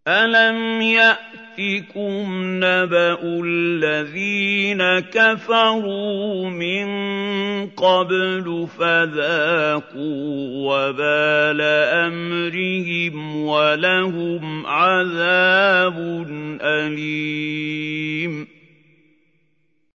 أَلَمْ يَأْتِكُمْ نَبَأُ الَّذِينَ كَفَرُوا مِن قَبْلُ فَذَاقُوا وَبَالَ أَمْرِهِمْ وَلَهُمْ عَذَابٌ أَلِيمٌ